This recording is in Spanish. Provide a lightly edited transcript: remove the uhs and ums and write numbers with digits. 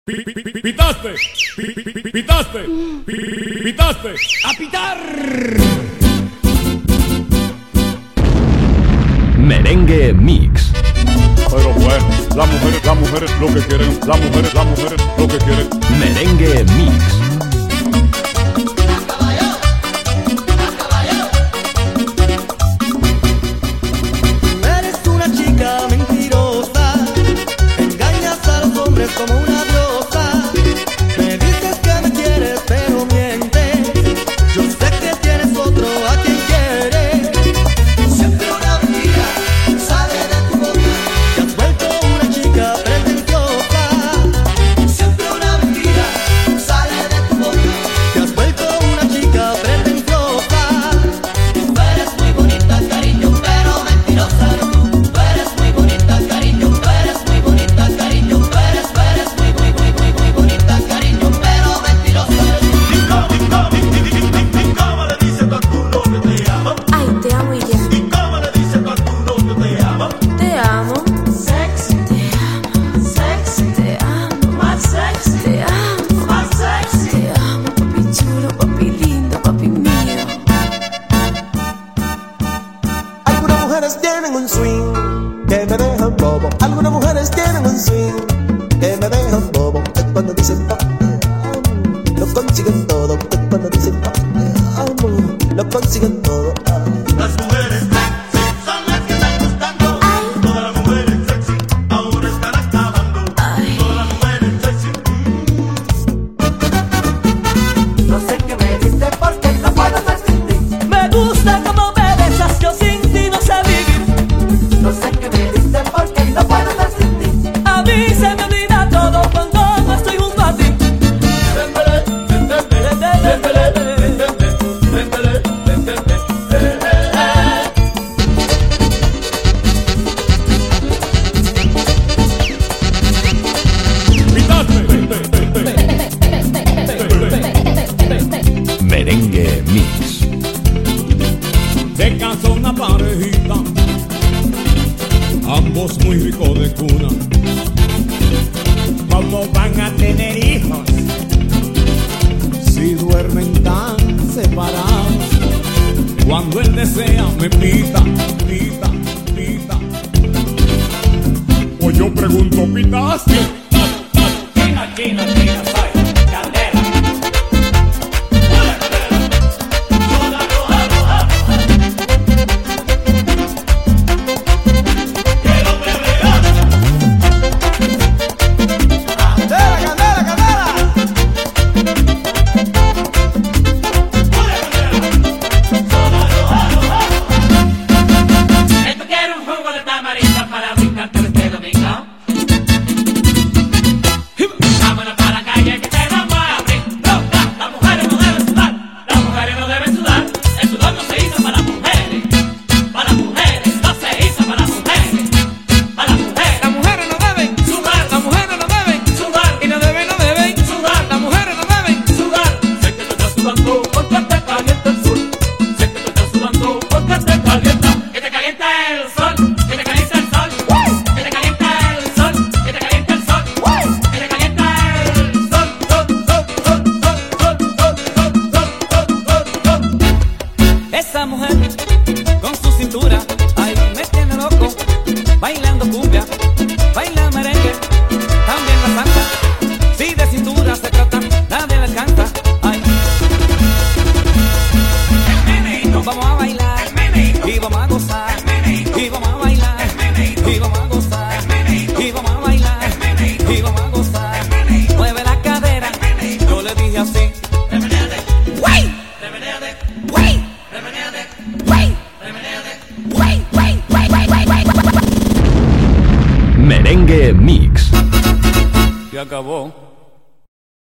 Pitaste, pitaste, pitaste, a pitar. Merengue Mix. Pero bueno, las mujeres lo que quieren, las mujeres lo que quieren. Merengue Mix. Eres una chica mentirosa, engañas a los hombres como una diosa. Me dices que me quieres pero mientes, yo sé que tienes otro a quien quieres. Siempre una mentira sale de tu boca, te has vuelto una chica pretenciosa. Siempre una mentira sale de tu boca, te has vuelto una chica pretenciosa. Tú eres muy bonita, cariño, pero mentirosa. Tú eres muy bonita, cariño, tú eres muy bonita, cariño, tú eres muy bonita, cariño, pero mentirosa. ¿Y cómo le dices tú a tu novio te amo? Ay, te amo y ya. ¿Y cómo le dices tú a tu novio te amo? Te amo. Sexy. Te amo. Sexy. Te amo. Más sexy. Te amo. Más sexy. Te amo, papi chulo, papi lindo, papi mío. Algunas mujeres tienen un swing que me dejan bobo. Algunas mujeres tienen un swing que me dejan bobo. Que cuando dicen no te amo, lo consiguen todo. Que cuando dicen no te amo, lo consiguen todo. Las mujeres sexy son las que están gustando. Todas las mujeres sexy ahora están acabando. Todas las mujeres sexy. No sé qué me diste porque no puedo estar sin ti. Me gusta como me besas, yo sin ti no sé vivir. No sé qué me diste porque no puedo estar sin ti. A mí se me olvida todo cuando no estoy junto a ti. Merengue Mix. Se casó una parejita, ambos muy ricos de cuna. ¿Cómo van a tener hijos si duermen tan separados? Cuando él desea me pita, pita, pita. Pues yo pregunto, ¿pitaste? Chino, soy Candela. Esto quiere un jugo de tamarindo para brincarte este domingo. Vámonos para la calle que te vamos a abrir. Loca, las mujeres no deben sudar. Las mujeres no deben sudar. El sudor no se hizo para las mujeres. Para las mujeres, no se hizo para las mujeres. Para las mujeres. Las mujeres no deben Sudar, las mujeres no deben sudar, y no deben sudar, las mujeres no deben sudar. Sé que tú estás sudando porque te calienta el sol. Sé que tú estás sudando porque te calienta. Que te calienta el sol. Que te calienta el sol. Que te calienta el sol. Que te calienta el sol. Que te calienta el sol. Esa mujer con su cintura, ay, me tiene loco, bailando cumbia, baila merengue, también la salsa. Si de cintura se trata, nadie le alcanza, ay. Vamos a bailar, y vamos a gozar, y vamos a bailar, y vamos a gozar, y vamos a bailar, y vamos a gozar. Mueve la cadera, yo le dije así. ¡Wey! ¡Wey! Merengue Mix. Se acabó.